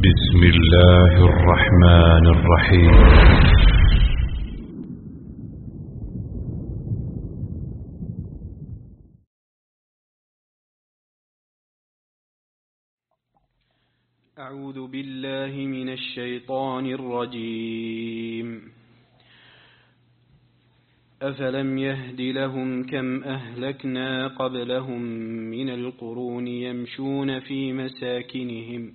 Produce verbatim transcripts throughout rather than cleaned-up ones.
بسم الله الرحمن الرحيم. أعوذ بالله من الشيطان الرجيم. أفلم يهد لهم كم أهلكنا قبلهم من القرون يمشون في مساكنهم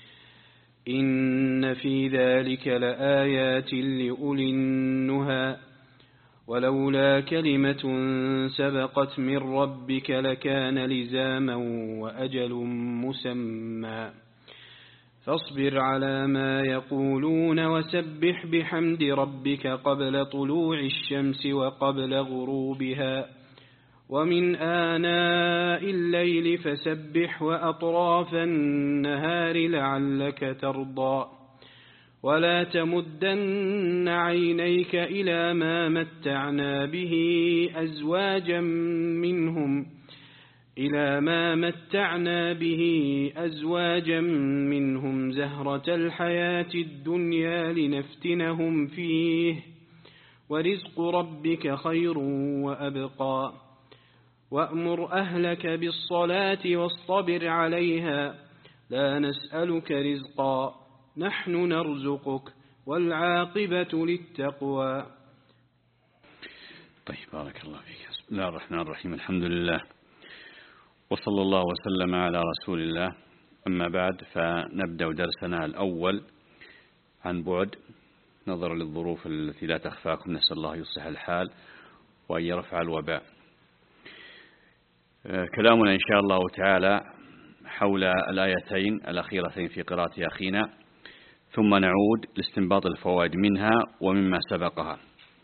إن في ذلك لآيات لأولي النهى ولولا كلمة سبقت من ربك لكان لزاما وأجل مسمى فاصبر على ما يقولون وسبح بحمد ربك قبل طلوع الشمس وقبل غروبها ومن آناء الليل فسبح وأطراف النهار لعلك ترضى ولا تمدن عينيك إلى ما متعنا به أزواجا منهم إلى ما متعنا به أزواجا منهم زهرة الحياة الدنيا لنفتنهم فيه ورزق ربك خير وأبقى وأمر أهلك بالصلاة واصطبر عليها لا نسألك رزقا نحن نرزقك والعاقبة للتقوى. طيب بارك الله فيك. بسم الله الرحمن الرحيم. الحمد لله وصلى الله وسلم على رسول الله. أما بعد فنبدأ درسنا الأول عن بعد نظرا للظروف التي لا تخفاكم. نسأل الله يصلح الحال وأن يرفع الوباء. كلامنا إن شاء الله تعالى حول الآيتين الأخيرتين في قراءة أخينا، ثم نعود لاستنباط الفوائد منها ومما سبقها.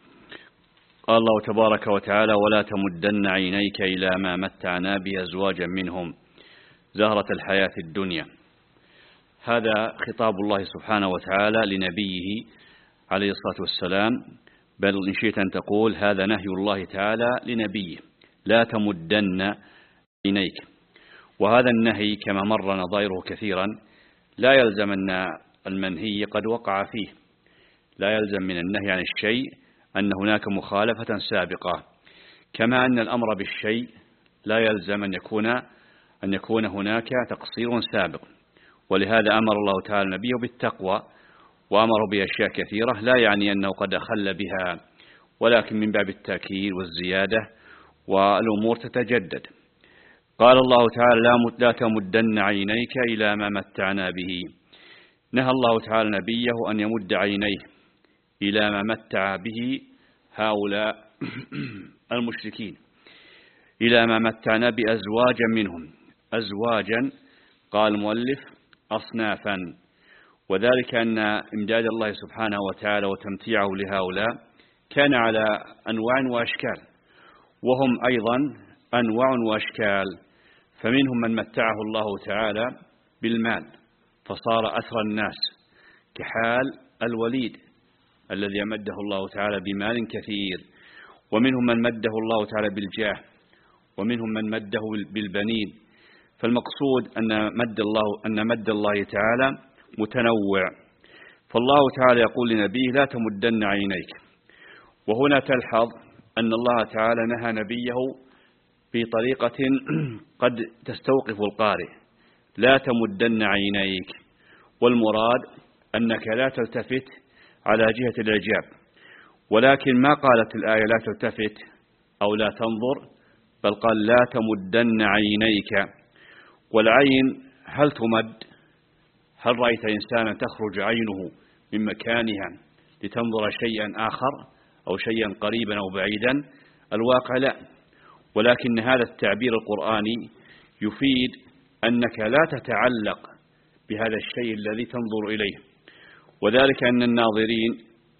قال الله تبارك وتعالى: ولا تمدن عينيك إلى ما متعنا بأزواجا منهم زهرة الحياة الدنيا. هذا خطاب الله سبحانه وتعالى لنبيه عليه الصلاة والسلام، بل إن شئت أن تقول هذا نهي الله تعالى لنبيه: لا تمدن عينيك. وهذا النهي كما مر نظائره كثيرا لا يلزم أن المنهي قد وقع فيه، لا يلزم من النهي عن الشيء أن هناك مخالفة سابقة، كما أن الأمر بالشيء لا يلزم أن يكون أن يكون هناك تقصير سابق. ولهذا أمر الله تعالى نبيه بالتقوى وأمر بأشياء كثيرة، لا يعني أنه قد أخل بها، ولكن من باب التأكيد والزيادة والأمور تتجدد. قال الله تعالى: لا تمدن عينيك إلى ما متعنا به. نهى الله تعالى نبيه أن يمد عينيه إلى ما متع به هؤلاء المشركين، إلى ما متعنا بأزواجا منهم. أزواجا قال المؤلف أصنافا، وذلك أن إمداد الله سبحانه وتعالى وتمتيعه لهؤلاء كان على أنواع وأشكال، وهم أيضا أنواع وأشكال. فمنهم من متعه الله تعالى بالمال فصار أثرى الناس، كحال الوليد الذي أمده الله تعالى بمال كثير. ومنهم من مده الله تعالى بالجاه، ومنهم من مده بالبنين. فالمقصود أن مد الله أن مد الله تعالى متنوع. فالله تعالى يقول لنبيه: لا تمدن عينيك. وهنا تلحظ أن الله تعالى نهى نبيه بطريقة قد تستوقف القارئ: لا تمدن عينيك. والمراد أنك لا تلتفت على جهة الإعجاب، ولكن ما قالت الآية لا تلتفت أو لا تنظر، بل قال لا تمدن عينيك. والعين هل تمد؟ هل رأيت إنسانا تخرج عينه من مكانها لتنظر شيئا آخر أو شيئا قريبا أو بعيدا؟ الواقع لا. ولكن هذا التعبير القرآني يفيد أنك لا تتعلق بهذا الشيء الذي تنظر إليه، وذلك أن الناظرين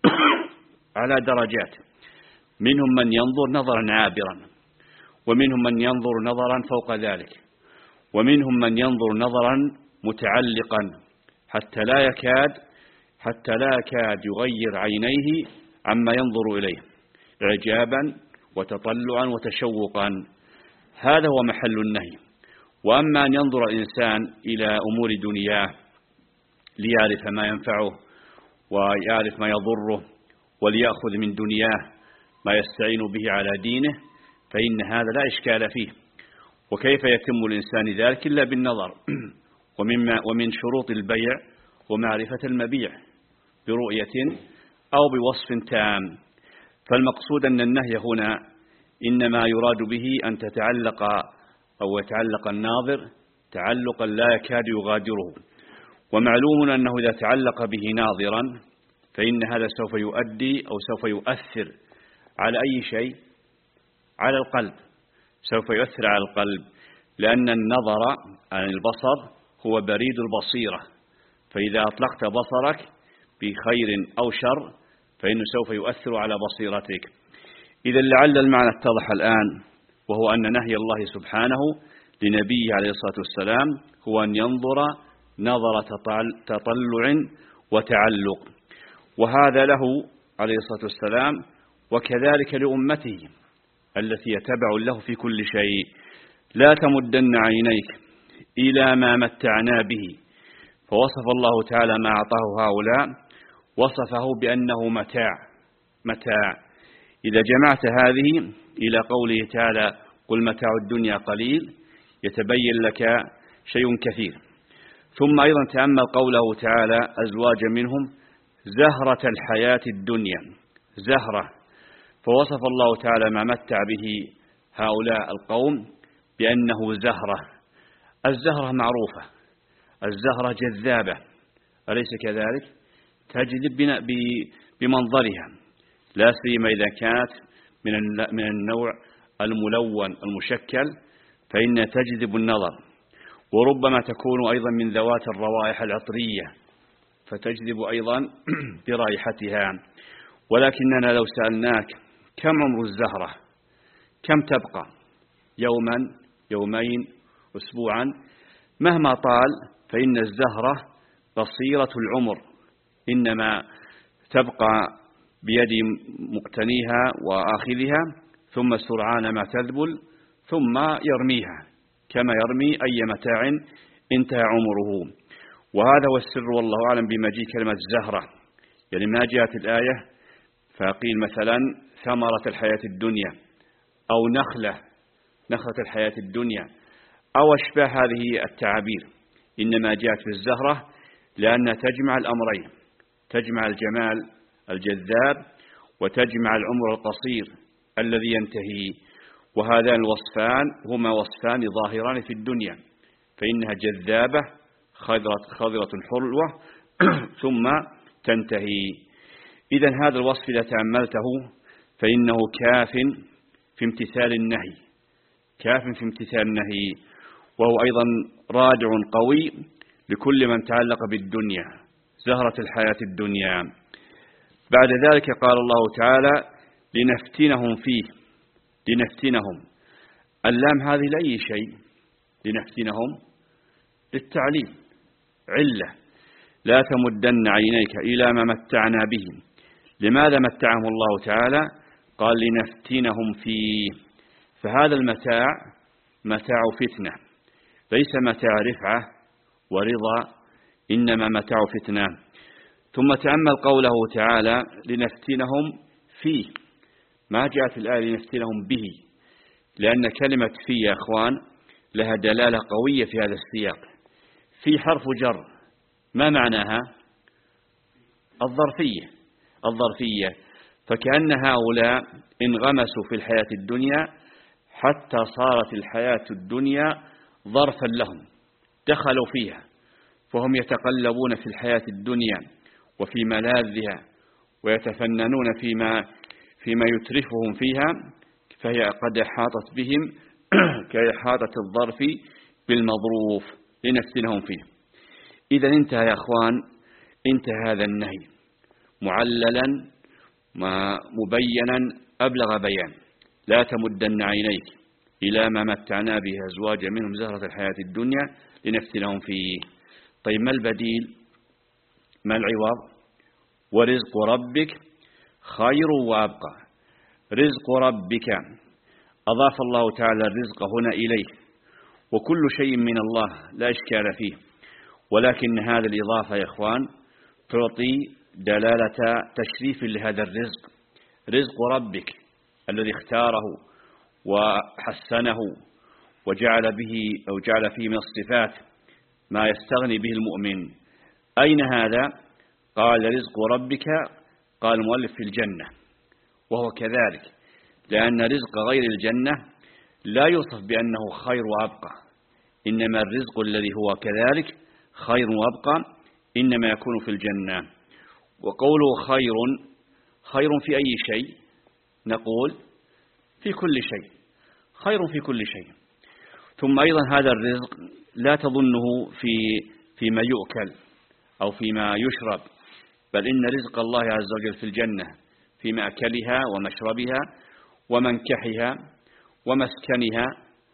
على درجات، منهم من ينظر نظرا عابرا، ومنهم من ينظر نظرا فوق ذلك، ومنهم من ينظر نظرا متعلقا حتى لا يكاد حتى لا يكاد يغير عينيه عما ينظر إليه إعجابا وتطلعا وتشوقا. هذا هو محل النهي. وأما أن ينظر الإنسان إلى أمور دنياه ليعرف ما ينفعه ويعرف ما يضره وليأخذ من دنياه ما يستعين به على دينه، فإن هذا لا إشكال فيه. وكيف يتم الإنسان ذلك إلا بالنظر. ومما ومن شروط البيع ومعرفة المبيع برؤية أو بوصف تام. فالمقصود أن النهي هنا إنما يراد به أن تتعلق أو يتعلق الناظر تعلقا لا يكاد يغادره. ومعلوم أنه إذا تعلق به ناظرا فإن هذا سوف يؤدي أو سوف يؤثر على أي شيء، على القلب، سوف يؤثر على القلب، لأن النظر عن البصر هو بريد البصيرة. فإذا أطلقت بصرك بخير أو شر فإنه سوف يؤثر على بصيرتك. إذا لعل المعنى اتضح الآن، وهو أن نهي الله سبحانه لنبيه عليه الصلاة والسلام هو أن ينظر نظر تطلع وتعلق، وهذا له عليه الصلاة والسلام وكذلك لأمته التي يتبع له في كل شيء. لا تمدن عينيك إلى ما متعنا به. فوصف الله تعالى ما أعطاه هؤلاء، وصفه بأنه متاع متاع إذا جمعت هذه إلى قوله تعالى قل متاع الدنيا قليل يتبين لك شيء كثير. ثم أيضا تأمل قوله تعالى أزواجا منهم زهرة الحياة الدنيا، زهرة. فوصف الله تعالى ما متع به هؤلاء القوم بأنه زهرة. الزهرة معروفة، الزهرة جذابة، أليس كذلك؟ تجذب بمنظرها، لا سيما إذا كانت من النوع الملون المشكل فإن تجذب النظر. وربما تكون أيضا من ذوات الروائح العطرية فتجذب أيضا برائحتها. ولكننا لو سألناك كم عمر الزهرة، كم تبقى، يوما، يومين، أسبوعا، مهما طال فإن الزهرة قصيرة العمر، إنما تبقى بيد مقتنيها وآخذها ثم سرعان ما تذبل ثم يرميها كما يرمي أي متاع انتهى عمره. وهذا هو السر والله أعلم بمجيء كلمة الزهرة. يعني ما جاءت الآية فقيل مثلا ثمرة الحياة الدنيا أو نخلة نخلة الحياة الدنيا أو أشباه هذه التعابير، إنما جاءت بالزهرة لأنها تجمع الأمرين، تجمع الجمال الجذاب وتجمع العمر القصير الذي ينتهي. وهذان الوصفان هما وصفان ظاهران في الدنيا، فإنها جذابة خضرة, خضرة حلوة ثم تنتهي. إذن هذا الوصف إذا تأملته فإنه كاف في امتثال النهي، كاف في امتثال النهي، وهو أيضا رادع قوي لكل من تعلق بالدنيا، زهرة الحياة الدنيا. بعد ذلك قال الله تعالى لنفتنهم فيه، لنفتنهم. اللام هذه لأي شيء، لنفتنهم للتعليل، علة. لا تمدن عينيك إلى ما متعنا به. لماذا متعهم الله تعالى؟ قال لنفتنهم فيه. فهذا المتاع متاع فتنة، ليس متاع رفعة ورضا، إنما متاع فتنة. ثم تأمل قوله تعالى لنفتنهم فيه، ما جاءت الآية لنفتنهم به، لأن كلمة في يا أخوان لها دلالة قوية في هذا السياق. في حرف جر، ما معناها؟ الظرفية، الظرفية. فكأن هؤلاء انغمسوا في الحياة الدنيا حتى صارت الحياة الدنيا ظرفا لهم، دخلوا فيها، فهم يتقلبون في الحياة الدنيا وفي ملاذها ويتفننون فيما فيما يترفهم فيها، فهي قد أحاطت بهم كإحاطة الظرف بالمظروف لنفتنهم فيه. إذا انتهى يا أخوان، انتهى هذا النهي معللا مبينا أبلغ بيان. لا تمدن عينيك إلى ما متعنا به أزواجا منهم زهرة الحياة الدنيا لنفتنهم فيه. طيب ما البديل؟ ما العوض؟ ورزق ربك خير وأبقى. رزق ربك أضاف الله تعالى الرزق هنا إليه، وكل شيء من الله لا إشكال فيه. ولكن هذه الإضافة يا إخوان تعطي دلالة تشريف لهذا الرزق، رزق ربك الذي اختاره وحسنه وجعل به أو جعل فيه من الصفات ما يستغني به المؤمن. أين هذا؟ قال رزق ربك، قال المؤلف في الجنة، وهو كذلك، لأن رزق غير الجنة لا يوصف بأنه خير وأبقى، إنما الرزق الذي هو كذلك خير وأبقى إنما يكون في الجنة. وقوله خير، خير في أي شيء؟ نقول في كل شيء، خير في كل شيء. ثم أيضا هذا الرزق لا تظنه في فيما يؤكل أو فيما يشرب، بل إن رزق الله عز وجل في الجنة في مأكلها ومشربها ومنكحها ومسكنها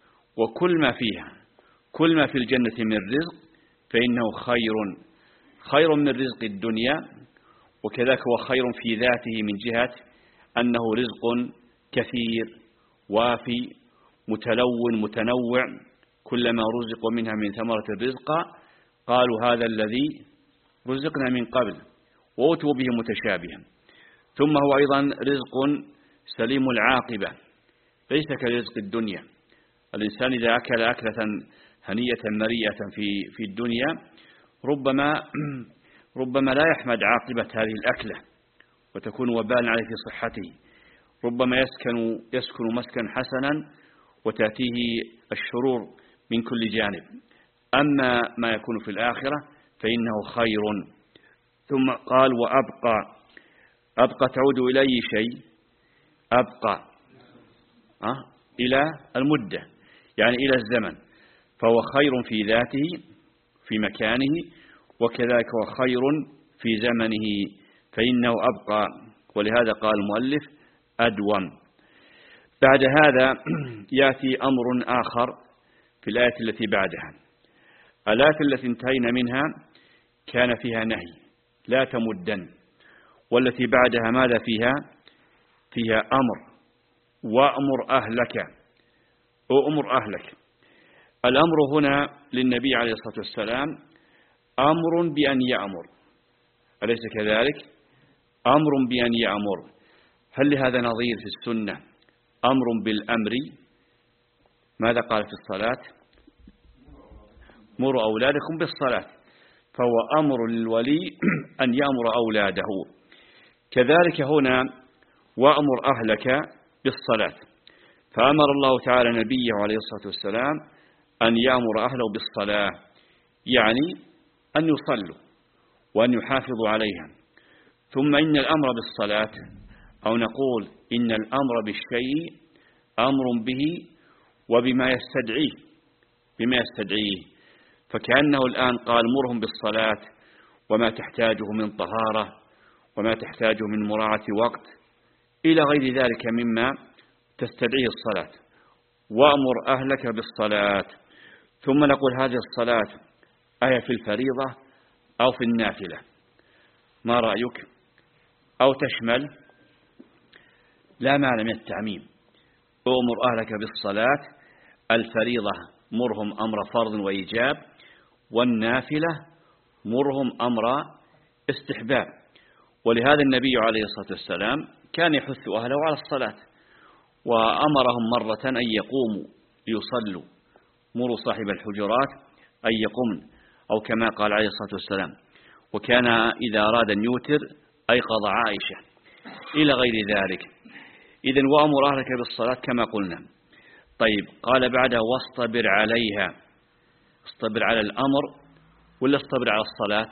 وكل ما فيها، كل ما في الجنة من رزق فإنه خير، خير من رزق الدنيا، وكذلك هو خير في ذاته من جهة أنه رزق كثير وافي متلون متنوع، كلما رزقوا منها من ثمرة الرزق قالوا هذا الذي رزقنا من قبل وأتوا به متشابها. ثم هو أيضا رزق سليم العاقبة، ليس كرزق الدنيا. الإنسان إذا أكل أكلة هنية مريئة في في الدنيا ربما ربما لا يحمد عاقبة هذه الأكلة وتكون وبالا عليه في صحته، ربما يسكن يسكن مسكنا حسنا وتأتيه الشرور من كل جانب. أما ما يكون في الآخرة فإنه خير. ثم قال وأبقى، أبقى تعود إلى أي شيء؟ أبقى أه؟ إلى المدة، يعني إلى الزمن، فهو خير في ذاته في مكانه، وكذلك هو خير في زمنه فإنه أبقى، ولهذا قال المؤلف أدوم. بعد هذا يأتي أمر آخر في الآية التي بعدها. الآية التي انتهينا منها كان فيها نهي لا تمدن، والتي بعدها ماذا فيها؟ فيها أمر وأمر أهلك، وأمر أهلك. الأمر هنا للنبي عليه الصلاة والسلام أمر بأن يأمر، أليس كذلك؟ أمر بأن يأمر. هل لهذا نظير في السنة؟ أمر بالأمر، ماذا قال في الصلاة؟ مروا أولادكم بالصلاة، فهو أمر للولي أن يأمر أولاده. كذلك هنا وأمر أهلك بالصلاة، فأمر الله تعالى نبيه عليه الصلاة والسلام أن يأمر أهله بالصلاة، يعني أن يصلوا وأن يحافظوا عليها. ثم إن الأمر بالصلاة، أو نقول إن الأمر بالشيء أمر به وبما يستدعيه، بما يستدعيه، فكأنه الآن قال مرهم بالصلاة وما تحتاجه من طهارة وما تحتاجه من مراعاة وقت إلى غير ذلك مما تستدعيه الصلاة، وأمر أهلك بالصلاة. ثم نقول هذه الصلاة آية في الفريضة أو في النافلة، ما رأيك؟ أو تشمل؟ لا معنى من التعميم. أمر أهلك بالصلاة الفريضة مرهم أمر فرض وإيجاب، والنافلة مرهم أمر استحباب. ولهذا النبي عليه الصلاة والسلام كان يحث أهله على الصلاة، وأمرهم مرة أن يقوموا ليصلوا، مروا صاحب الحجرات أن يقومن، أو كما قال عليه الصلاة والسلام، وكان إذا أراد أن يوتر أيقظ عائشة إلى غير ذلك. إذن وأمر أهلك بالصلاة كما قلنا. طيب قال بعدها واصطبر عليها، اصطبر على الأمر ولا اصطبر على الصلاة؟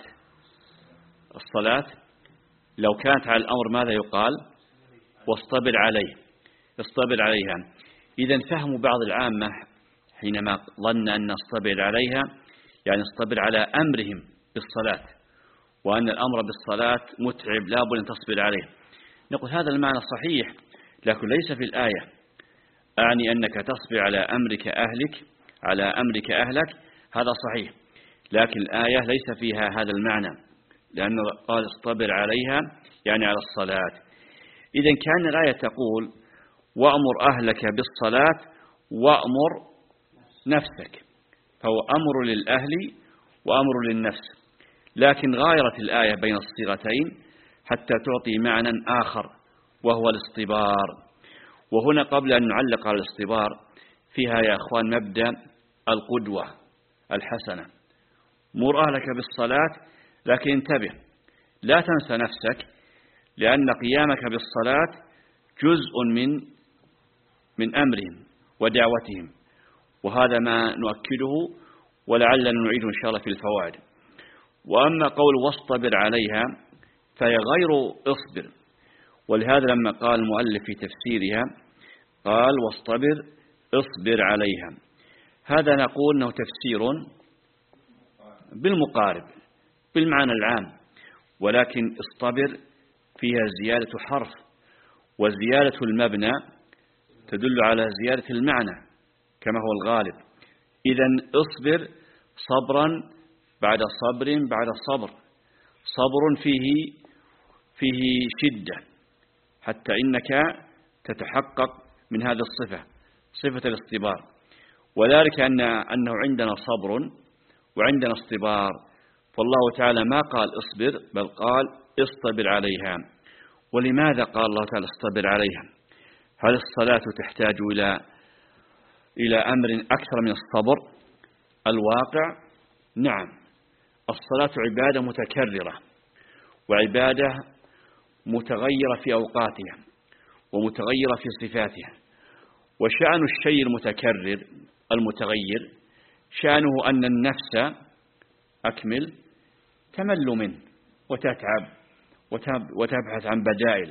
الصلاة لو كانت على الأمر ماذا يقال؟ واصطبر عليه، اصطبر عليها. إذن فهم بعض العامة حينما ظن أن اصطبر عليها يعني اصطبر على أمرهم بالصلاة، وأن الأمر بالصلاة متعب لا بد أن تصبر عليه. نقول هذا المعنى صحيح، لكن ليس في الآية. أعني أنك تصبر على أمرك أهلك، على أمرك أهلك، هذا صحيح، لكن الآية ليس فيها هذا المعنى، لأنه قال اصطبر عليها يعني على الصلاة. إذن كان الآية تقول وأمر أهلك بالصلاة وأمر نفسك، فهو أمر للأهل وأمر للنفس، لكن غايرت الآية بين الصيغتين حتى تعطي معنى آخر وهو الاصطبار. وهنا قبل أن نعلق على الاصطبار فيها يا أخوان مبدأ القدوة الحسنة. مر أهلك بالصلاة، لكن انتبه لا تنسى نفسك، لأن قيامك بالصلاة جزء من من أمرهم ودعوتهم، وهذا ما نؤكده ولعلنا نعيده إن شاء الله في الفوائد. وأما قول واصطبر عليها فهي غير اصبر، ولهذا لما قال المؤلف في تفسيرها قال واصطبر اصبر عليها، هذا نقول أنه تفسير بالمقارب بالمعنى العام، ولكن اصطبر فيها زيادة حرف، وزيادة المبنى تدل على زيادة المعنى كما هو الغالب. إذن اصبر صبرا بعد صبر بعد صبر، صبر فيه فيه شدة حتى إنك تتحقق من هذه الصفة، صفة الاصطبار، وذلك أن أنه عندنا صبر وعندنا اصطبار، فالله تعالى ما قال اصبر بل قال اصطبر عليها. ولماذا قال الله تعالى اصطبر عليها؟ هل الصلاة تحتاج إلى إلى أمر أكثر من الصبر؟ الواقع نعم، الصلاة عبادة متكررة وعبادة متغيرة في أوقاتها ومتغيرة في صفاتها، وشأن الشيء المتكرر المتغير شأنه أن النفس أكمل تمل منه وتتعب وتبحث عن بدائل،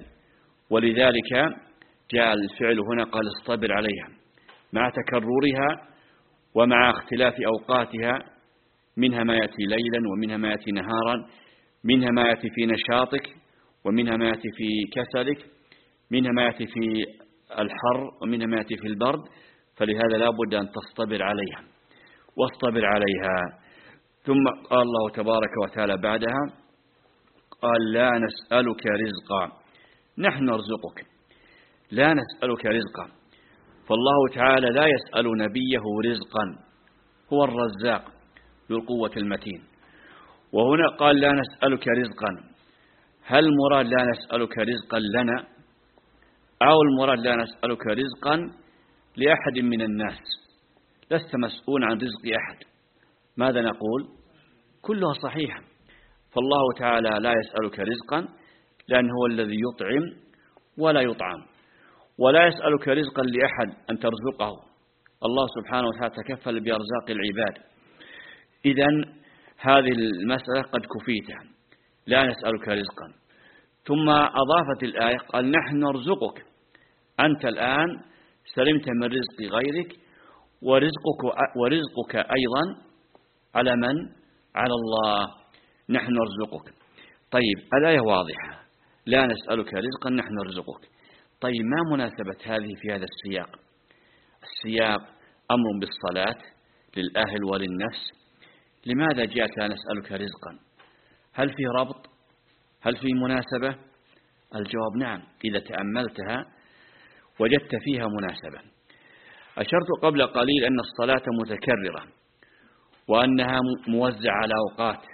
ولذلك جاء الفعل هنا قال اصطبر عليها مع تكررها ومع اختلاف أوقاتها، منها ما يأتي ليلا ومنها ما يأتي نهارا، منها ما يأتي في نشاطك ومنها ما يأتي في كسلك، منها ما يأتي في الحر ومنها ما يأتي في البرد، فلهذا لا بد أن تصطبر عليها واصطبر عليها. ثم قال الله تبارك وتعالى بعدها قال لا نسألك رزقا نحن نرزقك، لا نسألك رزقا، فالله تعالى لا يسأل نبيه رزقا، هو الرزاق ذو القوة المتين. وهنا قال لا نسألك رزقا، هل المراد لا نسألك رزقا لنا أو المراد لا نسألك رزقا لأحد من الناس؟ لست مسؤول عن رزق أحد. ماذا نقول؟ كلها صحيحة، فالله تعالى لا يسألك رزقا لأنه هو الذي يطعم ولا يطعم، ولا يسألك رزقا لأحد أن ترزقه، الله سبحانه وتعالى تكفل بأرزاق العباد. إذن هذه المسألة قد كفيتها، لا نسألك رزقا. ثم أضافت الآية قال نحن نرزقك، أنت الآن سلمت من رزق غيرك، ورزقك, ورزقك أيضا على من؟ على الله، نحن نرزقك. طيب الآية واضحة، لا نسألك رزقا نحن نرزقك. طيب ما مناسبة هذه في هذا السياق؟ السياق أمر بالصلاة للأهل وللنفس، لماذا جاءت لا نسألك رزقا؟ هل في ربط؟ هل في مناسبة؟ الجواب نعم، إذا تأملتها وجدت فيها مناسبة. أشرت قبل قليل أن الصلاة متكررة وأنها موزعة على أوقات،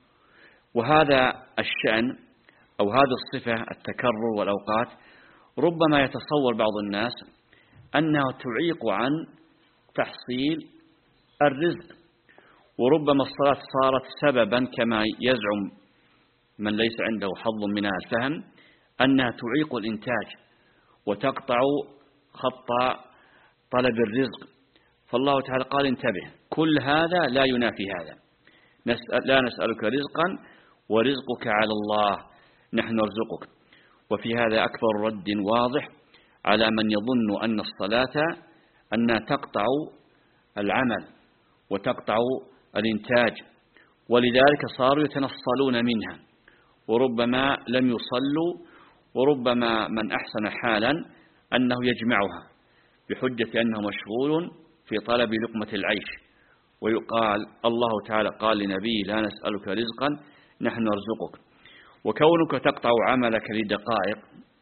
وهذا الشأن أو هذه الصفة التكرر والأوقات ربما يتصور بعض الناس أنها تعيق عن تحصيل الرزق، وربما الصلاة صارت سببا كما يزعم من ليس عنده حظ من الفهم أنها تعيق الإنتاج وتقطع خط طلب الرزق. فالله تعالى قال انتبه، كل هذا لا ينافي هذا، نسأل لا نسألك رزقا ورزقك على الله نحن نرزقك. وفي هذا أكبر رد واضح على من يظن أن الصلاة أنها تقطع العمل وتقطع الإنتاج، ولذلك صاروا يتنصلون منها، وربما لم يصلوا، وربما من أحسن حالا أنه يجمعها بحجة أنه مشغول في طلب لقمة العيش. ويقال الله تعالى قال لنبيه لا نسألك رزقا نحن نرزقك، وكونك تقطع عملك لدقائق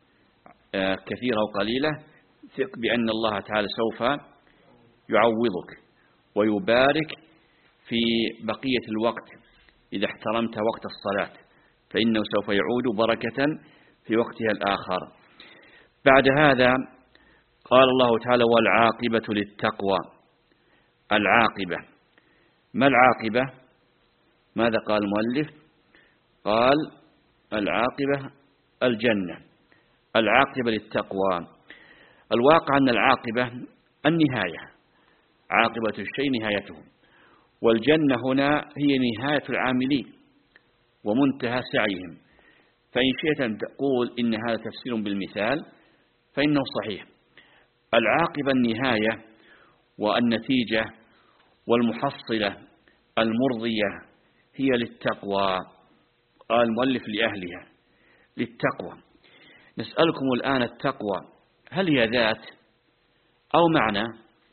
كثيرة وقليلة ثق بأن الله تعالى سوف يعوضك ويبارك في بقية الوقت إذا احترمت وقت الصلاة، فإنه سوف يعود بركة في وقتها الآخر. بعد هذا قال الله تعالى: والعاقبة للتقوى. العاقبة، ما العاقبة؟ ماذا قال المؤلف؟ قال: العاقبة الجنة. العاقبة للتقوى. الواقع أن العاقبة النهاية، عاقبة الشيء نهايته، والجنة هنا هي نهاية العاملين ومنتهى سعيهم. فإن شئت أن تقول إن هذا تفسير بالمثال فإنه صحيح. العاقبة النهاية والنتيجة والمحصلة المرضية هي للتقوى. قال المؤلف: لأهلها، للتقوى. نسألكم الآن: التقوى هل هي ذات أو معنى؟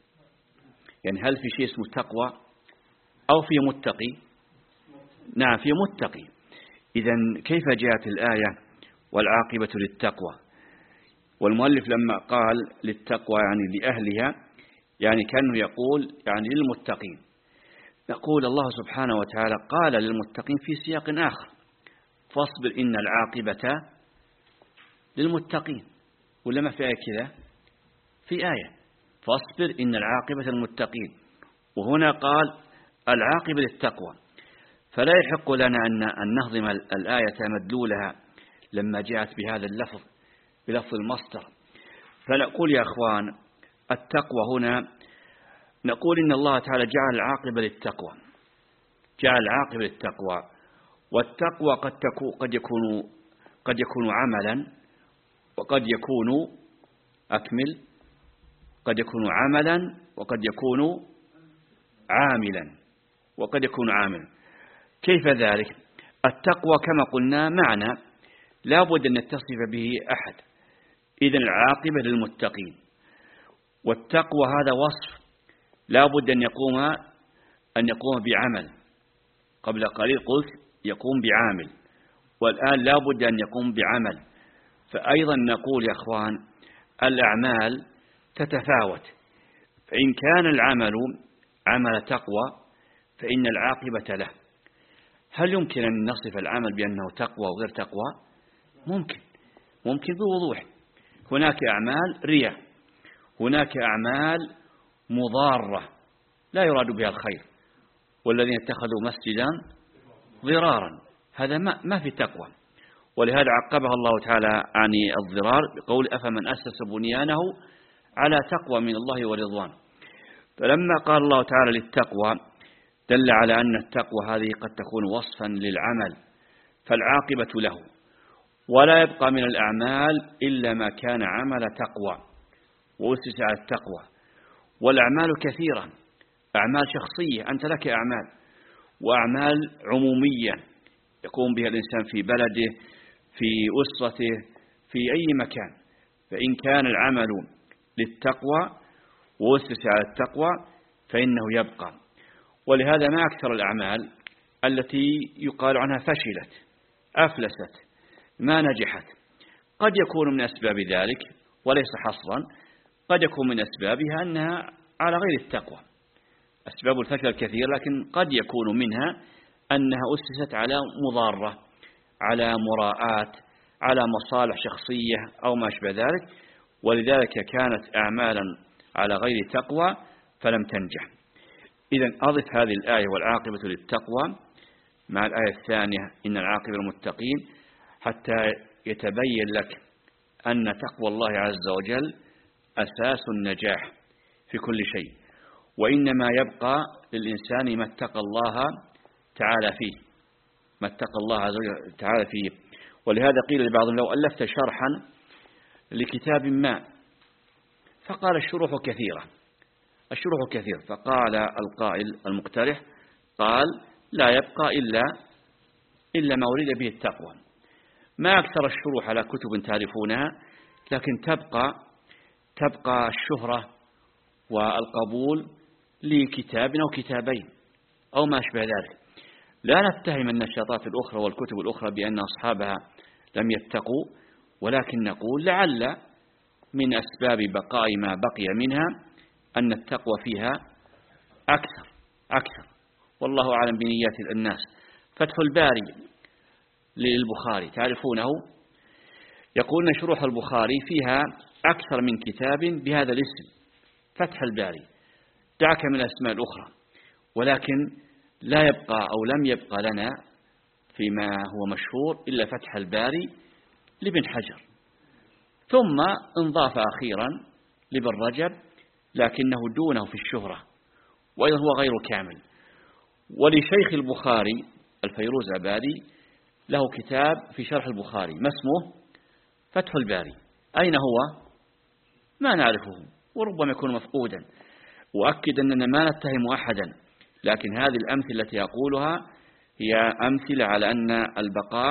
يعني هل في شيء اسمه تقوى أو في متقي؟ نعم، في متقي. إذن كيف جاءت الآية والعاقبة للتقوى؟ والمؤلف لما قال للتقوى يعني لأهلها، يعني كأنه يقول يعني للمتقين. يقول الله سبحانه وتعالى قال للمتقين في سياق آخر: فاصبر إن العاقبة للمتقين. ولا ما في آية كذا؟ في آية فاصبر إن العاقبة للمتقين، وهنا قال العاقبة للتقوى. فلا يحق لنا أن نهضم الآية مدلولها لما جاءت بهذا اللفظ بلفظ المصدر. فنقول يا أخوان: التقوى هنا نقول إن الله تعالى جعل العاقبة للتقوى، جعل العاقبة للتقوى. والتقوى قد تكون قد يكون قد يكون عملا، وقد يكون أكمل قد يكون عملا وقد يكون عاملا وقد يكون عاملا. كيف ذلك؟ التقوى كما قلنا معنى لا بد أن يتصف به أحد، إذن العاقبة للمتقين. والتقوى هذا وصف لا بد أن يقوم أن يقوم بعمل. قبل قليل قلت يقوم بعامل، والآن لا بد أن يقوم بعمل. فأيضا نقول يا أخوان: الأعمال تتفاوت، فإن كان العمل عمل تقوى فإن العاقبة له. هل يمكن أن نصف العمل بأنه تقوى وغير تقوى؟ ممكن، ممكن بوضوح. هناك أعمال رياء، هناك أعمال مضارة لا يراد بها الخير، والذين اتخذوا مسجدا ضرارا، هذا ما, ما في تقوى. ولهذا عقبها الله تعالى عن الضرار بقول: أفمن أسس بنيانه على تقوى من الله ورضوان. فلما قال الله تعالى للتقوى دل على أن التقوى هذه قد تكون وصفا للعمل، فالعاقبة له. ولا يبقى من الأعمال إلا ما كان عمل تقوى وأسس على التقوى. والأعمال كثيرة، أعمال شخصية، أنت لك أعمال، وأعمال عمومية يقوم بها الإنسان في بلده، في أسرته، في أي مكان. فإن كان العمل للتقوى وأسس على التقوى فإنه يبقى. ولهذا ما أكثر الأعمال التي يقال عنها فشلت، أفلست، ما نجحت. قد يكون من أسباب ذلك وليس حصرا، قد يكون من أسبابها أنها على غير التقوى. أسباب الفشل كثير، لكن قد يكون منها أنها أسست على مضارة، على مراءات، على مصالح شخصية أو ما أشبه ذلك، ولذلك كانت أعمالا على غير تقوى فلم تنجح. إذن أضف هذه الآية والعاقبة للتقوى مع الآية الثانية إن العاقبة للمتقين حتى يتبين لك أن تقوى الله عز وجل أساس النجاح في كل شيء، وإنما يبقى للإنسان ما اتقى الله تعالى فيه، ما اتقى الله عز وجل تعالى فيه. ولهذا قيل لبعضهم: لو ألفت شرحا لكتاب ما، فقال الشروح كثيرة، الشروح كثير، فقال القائل المقترح قال: لا يبقى إلا إلا ما أريد به التقوى. ما أكثر الشروح على كتب تعرفونها، لكن تبقى تبقى الشهرة والقبول لكتاب أو كتابين أو ما أشبه ذلك. لا نتهم النشاطات الأخرى والكتب الأخرى بأن أصحابها لم يتقوا، ولكن نقول لعل من أسباب بقاء ما بقي منها أن التقوى فيها أكثر أكثر والله أعلم بنيات الناس. فتح الباري للبخاري تعرفونه، يقولون شروح البخاري فيها أكثر من كتاب بهذا الاسم فتح الباري، دعك من الأسماء الأخرى، ولكن لا يبقى أو لم يبقى لنا فيما هو مشهور إلا فتح الباري لابن حجر، ثم انضاف أخيرا لابن رجب لكنه دونه في الشهرة، وأيضا هو غير كامل. ولشيخ البخاري الفيروز عبادي له كتاب في شرح البخاري ما اسمه فتح الباري. أين هو؟ ما نعرفه، وربما يكون مفقودا. وأكد أننا ما نتهم أحدا، لكن هذه الأمثلة التي أقولها هي أمثلة على أن البقاء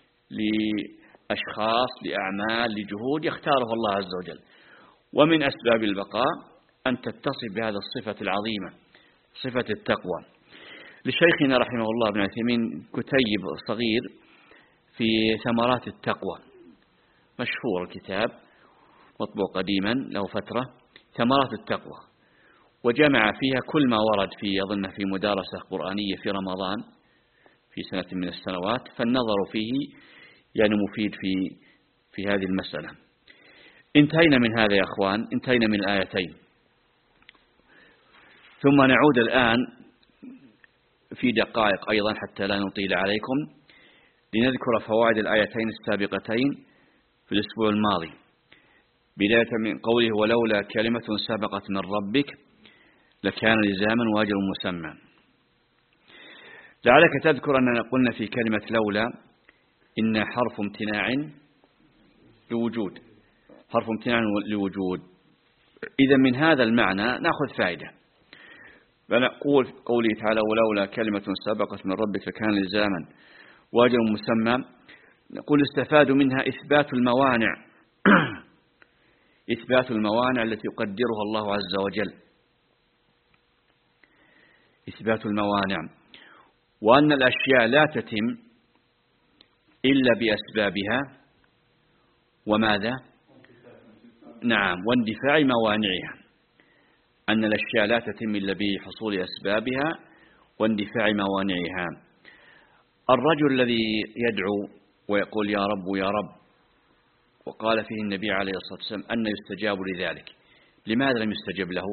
لأشخاص لأعمال لجهود يختاره الله عز وجل، ومن أسباب البقاء أن تتصف بهذه الصفة العظيمة صفة التقوى. لشيخنا رحمه الله ابن عثيمين كتيب صغير في ثمرات التقوى، مشهور الكتاب مطبوع قديما له فترة، ثمرات التقوى، وجمع فيها كل ما ورد في أظن في مدارسة قرآنية في رمضان في سنة من السنوات، فالنظر فيه يعني مفيد في في هذه المسألة. انتهينا من هذا يا أخوان، انتهينا من الآيتين، ثم نعود الآن في دقائق أيضا حتى لا نطيل عليكم لنذكر فوائد الآيتين السابقتين في الأسبوع الماضي، بداية من قوله ولولا كلمة سبقت من ربك لكان لزاما وأجر مسمى. لعلك تذكر أننا قلنا في كلمة لولا إن حرف امتناع لوجود، حرف امتناع لوجود. إذا من هذا المعنى نأخذ فائدة، فنقول قوله تعالى ولولا كلمة سبقت من ربك لكان لزاما وأجر مسمى، نقول استفاد منها إثبات الموانع إثبات الموانع التي يقدرها الله عز وجل، إثبات الموانع، وأن الأشياء لا تتم إلا بأسبابها وماذا؟ نعم، واندفاع موانعها، أن الأشياء لا تتم إلا بحصول أسبابها واندفاع موانعها. الرجل الذي يدعو ويقول يا رب يا رب، وقال فيه النبي عليه الصلاة والسلام أن يستجاب لذلك، لماذا لم يستجب له؟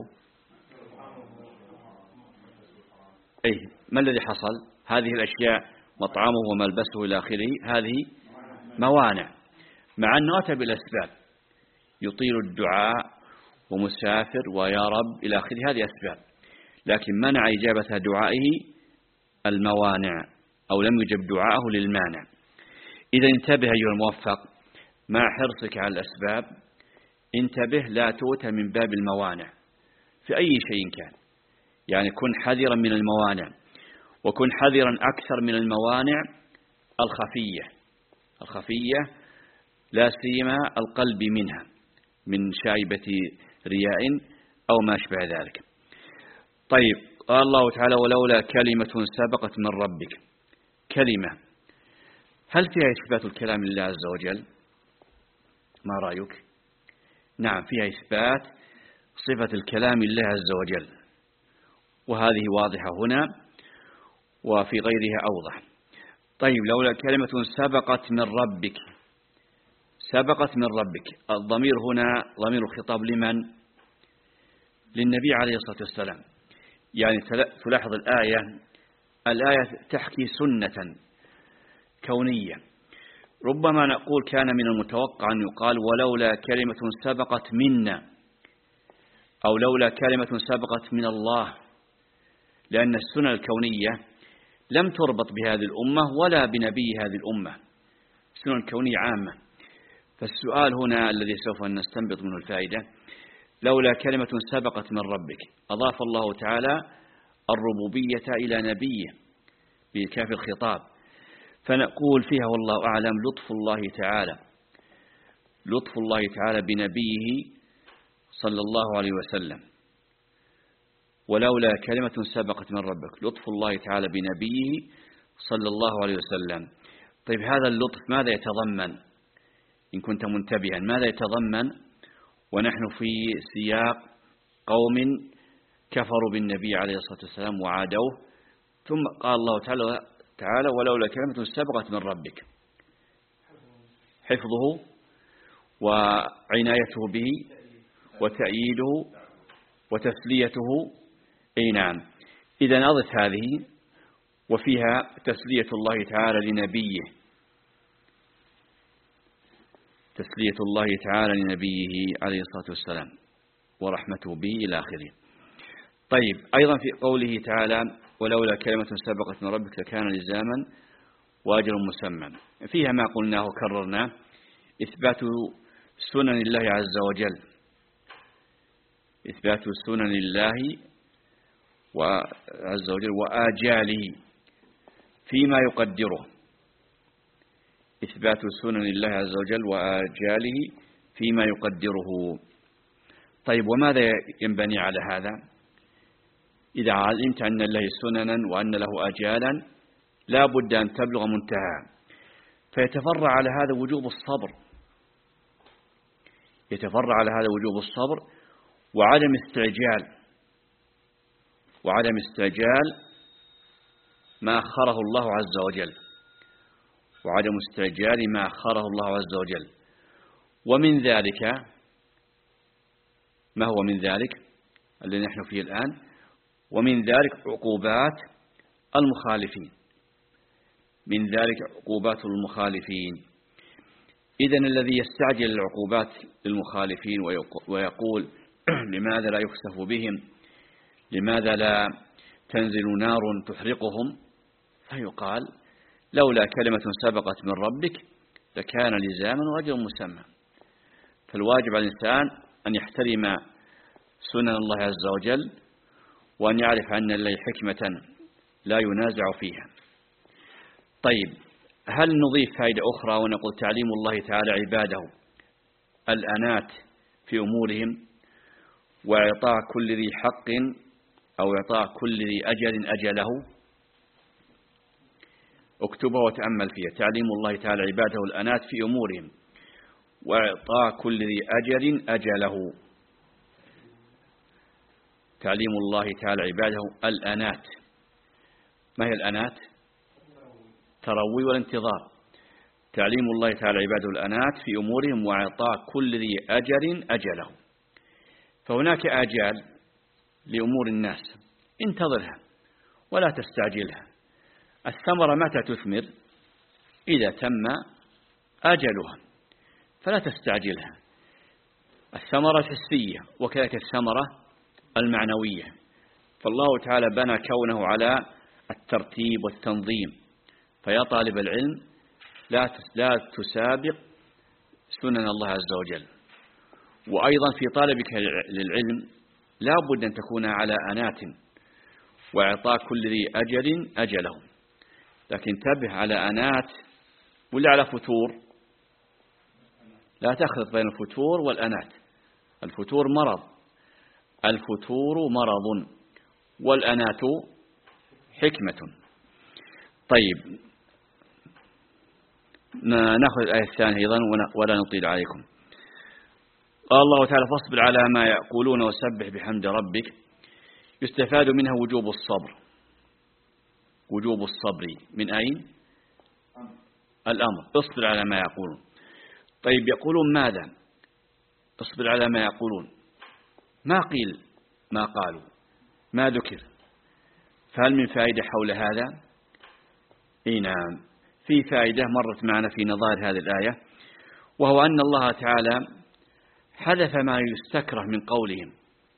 أي ما الذي حصل؟ هذه الأشياء مطعمه وملبسه إلى آخره هذه موانع، مع أنه أتى بالأسباب، يطيل الدعاء ومسافر ويا رب إلى آخره هذه أسباب، لكن منع إجابة دعائه الموانع أو لم يجب دعاءه للمانع. إذا انتبه أيها الموفق مع حرصك على الأسباب، انتبه لا تؤتى من باب الموانع في أي شيء كان، يعني كن حذرا من الموانع، وكن حذرا أكثر من الموانع الخفية الخفية لا سيما القلب منها من شائبة رياء أو ما أشبه ذلك. طيب، قال الله تعالى ولولا كلمة سبقت من ربك. كلمة هل فيها إثبات الكلام لله عز وجل؟ ما رأيك؟ نعم، فيها إثبات صفة الكلام لله عز وجل، وهذه واضحة هنا وفي غيرها أوضح. طيب، لولا كلمة سبقت من ربك، سبقت من ربك، الضمير هنا ضمير الخطاب لمن؟ للنبي عليه الصلاة والسلام. يعني تلاحظ الآية الآية تحكي سنة كونية، ربما نقول كان من المتوقع أن يقال ولولا كلمة سبقت منا، أو لولا كلمة سبقت من الله، لأن السنة الكونية لم تربط بهذه الأمة ولا بنبي هذه الأمة، السنة الكونية عامة. فالسؤال هنا الذي سوف نستنبط منه الفائدة، لولا كلمة سبقت من ربك، أضاف الله تعالى الربوبية إلى نبيه بكاف الخطاب، فنقول فيها والله أعلم لطف الله تعالى لطف الله تعالى بنبيه صلى الله عليه وسلم. ولولا كلمة سبقت من ربك، لطف الله تعالى بنبيه صلى الله عليه وسلم. طيب، هذا اللطف ماذا يتضمن؟ إن كنت منتبها ماذا يتضمن ونحن في سياق قوم كفروا بالنبي عليه الصلاة والسلام وعادوه، ثم قال الله تعالى, تعالى ولولا كلمة سبقت من ربك، حفظه وعنايته به وتأييده وتسليته. أي نعم. إذا أضف هذه وفيها تسلية الله تعالى لنبيه، تسلية الله تعالى لنبيه عليه الصلاة والسلام ورحمته به إلى آخره. طيب، أيضا في قوله تعالى ولولا كلمة سبقت من ربك لكان لزاما وأجر مسمى، فيها ما قلناه وكررناه: إثبات سنن الله عز وجل، إثبات سنن الله عز وجل وآجاله فيما يقدره، إثبات سنن الله عز وجل وآجاله فيما يقدره. طيب، وماذا ينبني على هذا؟ إذا علمت أن الله سننا وأن له آجالا لا بد أن تبلغ منتهى، فيتفرع على هذا وجوب الصبر، يتفرع على هذا وجوب الصبر وعدم استعجال، وعدم استعجال ما أخره الله عز وجل، وعدم استعجال ما أخره الله عز وجل. ومن ذلك، ما هو من ذلك الذي نحن فيه الآن؟ ومن ذلك عقوبات المخالفين، من ذلك عقوبات المخالفين. إذن الذي يستعجل العقوبات للمخالفين ويقول لماذا لا يخسف بهم، لماذا لا تنزل نار تحرقهم، فيقال لولا كلمة سبقت من ربك لكان لزاما وأجر مسمى. فالواجب على الإنسان أن يحترم سنن الله عز وجل، وأن يعرف أن لله حكمة لا ينازع فيها. طيب، هل نضيف فائدة أخرى ونقول تعليم الله تعالى عباده الأنات في أمورهم، وإعطاء كل ذي حق أو إعطاء كل ذي أجل أجله؟ اكتبها وتأمل فيها: تعليم الله تعالى عباده الأنات في أمورهم، وإعطاء كل ذي أجل أجله. تعليم الله تعالى عباده الأنات. ما هي الأنات؟ تروي والانتظار. تعليم الله تعالى عباده الأنات في أمورهم وإعطاء كل ذي أجل أجله. فهناك آجال لأمور الناس، انتظرها ولا تستعجلها. الثمرة متى تثمر؟ إذا تم أجلها، فلا تستعجلها. الثمرة الحسية وكذلك الثمرة المعنوية. فالله تعالى بنى كونه على الترتيب والتنظيم، فيا طالب العلم لا تسابق سنن الله عز وجل. وأيضا في طالبك للعلم لا بد أن تكون على أنات وإعطاء كل ذي أجل أجله. لكن انتبه، على أنات ولا على فتور؟ لا تخلط بين الفتور والأنات. الفتور مرض، الفتور مرض، والأنات حكمة. طيب، نأخذ الآية الثانية أيضا ولا نطيل عليكم. قال الله تعالى: فاصبر على ما يقولون وسبح بحمد ربك. يستفاد منها وجوب الصبر. وجوب الصبر من أين؟ الأمر. اصبر على ما يقولون. طيب، يقولون ماذا؟ اصبر على ما يقولون. ما قيل ما قالوا، ما ذكر. فهل من فائدة حول هذا؟ إي نعم، في فائدة مرت معنا في نظائر هذه الآية، وهو أن الله تعالى حذف ما يستكره من قولهم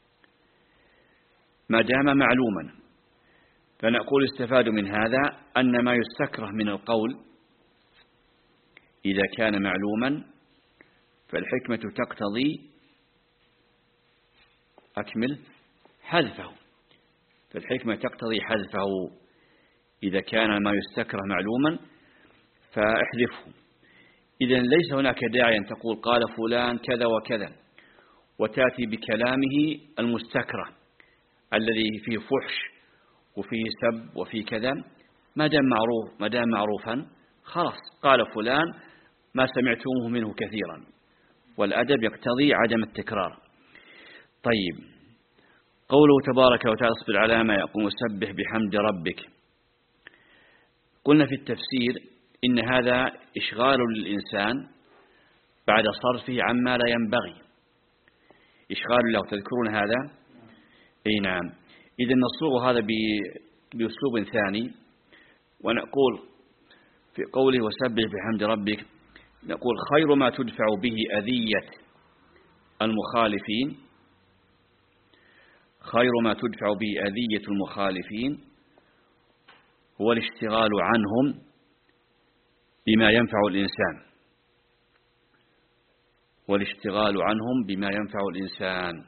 ما دام معلوما. فنقول استفاد من هذا أن ما يستكره من القول إذا كان معلوما فالحكمة تقتضي أكمل حذفه. فالحكمة تقتضي حذفه إذا كان ما يستكره معلوما فاحذفه. إذن ليس هناك داعي أن تقول قال فلان كذا وكذا وتأتي بكلامه المستكره الذي فيه فحش وفيه سب وفيه كذا. ما دام معروف ما دام معروفا خلاص، قال فلان ما سمعتموه منه كثيرا، والأدب يقتضي عدم التكرار. طيب، قوله تبارك وتعالى: اصبر على ما يقوم وسبح بحمد ربك. قلنا في التفسير إن هذا إشغال للإنسان بعد صرفه عما لا ينبغي، إشغال له. تذكرون هذا؟ أي نعم. إذا نصوغ هذا بأسلوب ثاني ونقول في قوله وسبح بحمد ربك، نقول خير ما تدفع به أذية المخالفين، خير ما تدفع به أذية المخالفين هو الاشتغال عنهم بما ينفع الإنسان، والاشتغال عنهم بما ينفع الإنسان.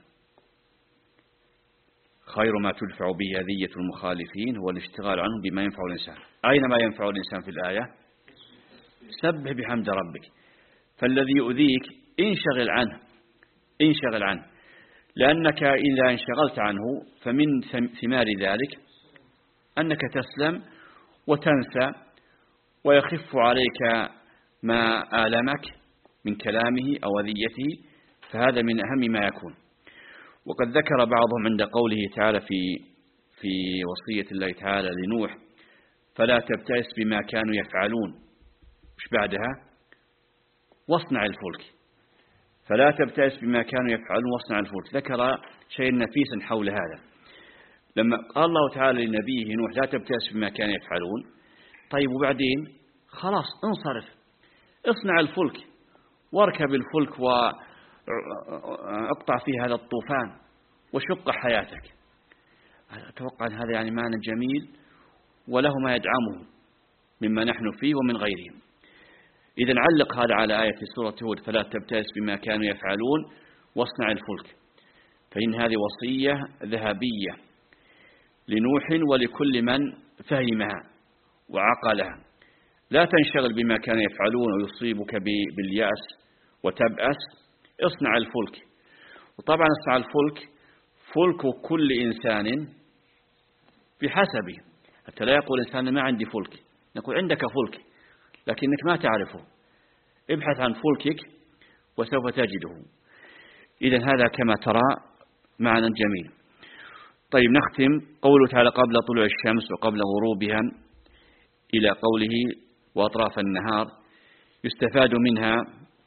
خير ما تدفع به أذية المخالفين هو الاشتغال عنهم بما ينفع الإنسان. أين ما ينفع الإنسان في الآية؟ سبح بحمد ربك. فالذي يؤذيك انشغل عنه، انشغل عنه، لأنك إذا انشغلت عنه فمن ثمار ذلك أنك تسلم وتنسى ويخف عليك ما آلمك من كلامه أو أذيته، فهذا من أهم ما يكون. وقد ذكر بعضهم عند قوله تعالى في في وصية الله تعالى لنوح فلا تبتئس بما كانوا يفعلون، مش بعدها واصنع الفلك، فلا تبتئس بما كانوا يفعلون واصنع الفلك. ذكر شيء نفيسا حول هذا لما قال الله تعالى لنبيه نوح لا تبتئس بما كانوا يفعلون. طيب وبعدين خلاص انصرف، اصنع الفلك واركب الفلك واقطع فيه هذا الطوفان وشق حياتك. أتوقع أن هذا يعني معنى جميل وله ما يدعمه مما نحن فيه ومن غيرهم. إذا علق هذا على آية في سورة هود فلا تبتئس بما كانوا يفعلون واصنع الفلك، فإن هذه وصية ذهبية لنوح ولكل من فهمها وعقلها. لا تنشغل بما كانوا يفعلون ويصيبك باليأس وتبأس، اصنع الفلك. وطبعا اصنع الفلك فلك كل إنسان بحسبه، حتى لا يقول إنسان ما عندي فلك، نقول عندك فلك لكنك ما تعرفه، ابحث عن فلكك وسوف تجده. إذن هذا كما ترى معنى جميل. طيب نختم قوله تعالى قبل طلوع الشمس وقبل غروبها إلى قوله وأطراف النهار، يستفاد منها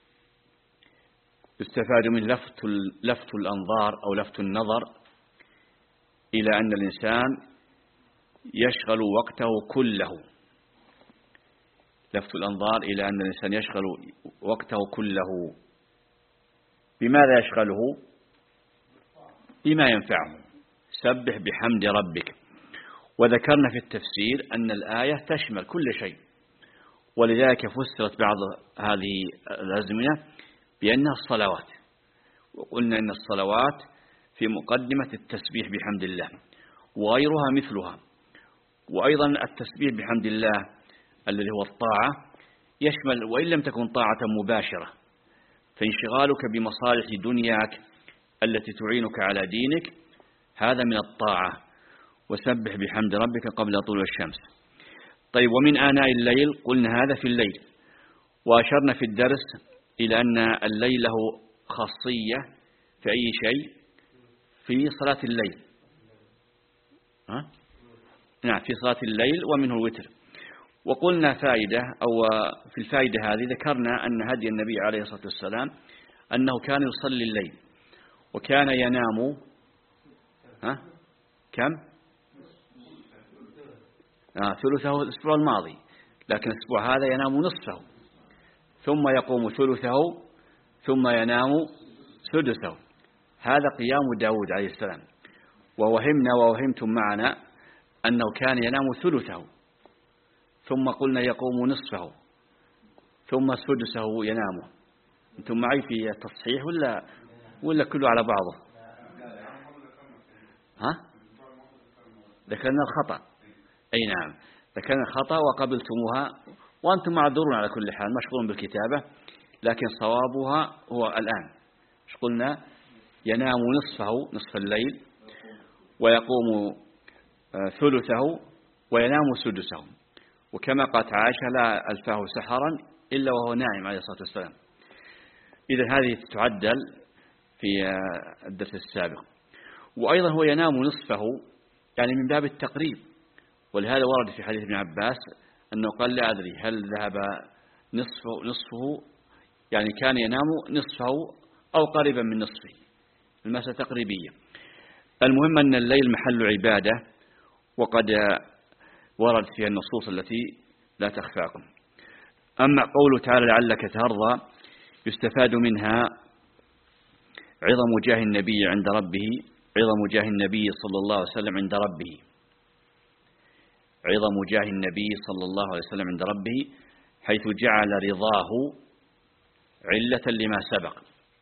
يستفاد من لفت لفت الأنظار أو لفت النظر إلى أن الإنسان يشغل وقته كله. لفت الأنظار إلى أن الإنسان يشغل وقته كله. بماذا يشغله؟ بما ينفعه. سبح بحمد ربك. وذكرنا في التفسير أن الآية تشمل كل شيء، ولذلك فسرت بعض هذه الأزمنة بأنها الصلوات، وقلنا أن الصلوات في مقدمة التسبيح بحمد الله وغيرها مثلها. وأيضا التسبيح بحمد الله الذي هو الطاعة يشمل وإن لم تكن طاعة مباشرة، فانشغالك بمصالح دنياك التي تعينك على دينك هذا من الطاعة. وسبح بحمد ربك قبل طلوع الشمس. طيب ومن آناء الليل قلنا هذا في الليل، وأشرنا في الدرس إلى أن الليل له خاصية في أي شيء، في صلاة الليل. ها؟ نعم في صلاة الليل ومنه الوتر. وقلنا فائدة أو في الفائدة هذه ذكرنا أن هدي النبي عليه الصلاة والسلام أنه كان يصلي الليل وكان ينام ها؟ كم؟ آه ثلثه الأسبوع الماضي، لكن الأسبوع هذا ينام نصفه ثم يقوم ثلثه ثم ينام سدسه. هذا قيام داود عليه السلام. ووهمنا ووهمتم معنا أنه كان ينام ثلثه ثم قلنا يقوم نصفه ثم سدسه ينامه. أنتم معي في التصحيح ولا ولا كله على بعضه؟ ها؟ ذكرنا الخطأ. أي نعم ذكرنا الخطأ وقبلتموها وأنتم معذورون على كل حال، مشغولون بالكتابة، لكن صوابها هو الآن. مش قلنا ينام نصفه نصف الليل ويقوم ثلثه وينام سدسه. وكما قالت عائشة لا ألفاه سحرا إلا وهو نائم عليه الصلاة والسلام. إذن هذه تعدل في الدرس السابق. وأيضا هو ينام نصفه يعني من باب التقريب، ولهذا ورد في حديث ابن عباس أنه قال لا أدري هل ذهب نصفه, نصفه يعني كان ينام نصفه أو قريبا من نصفه، المسألة تقريبية. المهم أن الليل محل عبادة، وقد ورد فيها النصوص التي لا تخفاكم. أما قوله تعالى لعلك ترضى، يستفاد منها عظم جاه النبي عند ربه، عظم جاه النبي صلى الله عليه وسلم عند ربه، عظم جاه النبي صلى الله عليه وسلم عند ربه، حيث جعل رضاه علة لما سبق،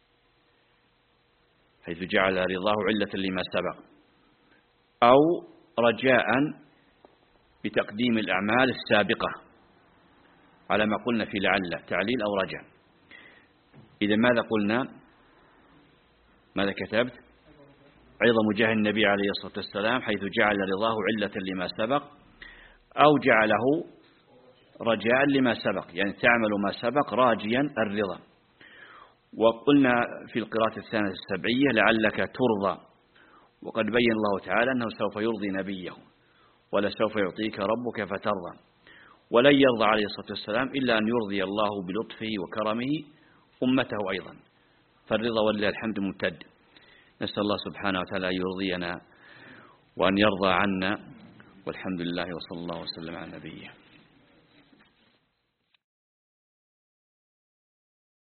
حيث جعل رضاه علة لما سبق، أو رجاء بتقديم الأعمال السابقة على ما قلنا في لعل، تعليل أو رجاء. إذا ماذا قلنا؟ ماذا كتبت؟ عظم جاه النبي عليه الصلاة والسلام حيث جعل رضاه علة لما سبق، أو جعله رجاء لما سبق، يعني تعمل ما سبق راجيا الرضا. وقلنا في القراءة الثانية السبعية لعلك ترضى، وقد بين الله تعالى أنه سوف يرضي نبيه، ولسوف يعطيك ربك فترضى، ولن يرضى عليه الصلاة والسلام إلا أن يرضي الله بلطفه وكرمه أمته أيضا، فالرضا ولله الحمد ممتد. نسأل الله سبحانه وتعالى أن يرضينا وأن يرضى عنا، والحمد لله وصلى الله وسلم على نبيه.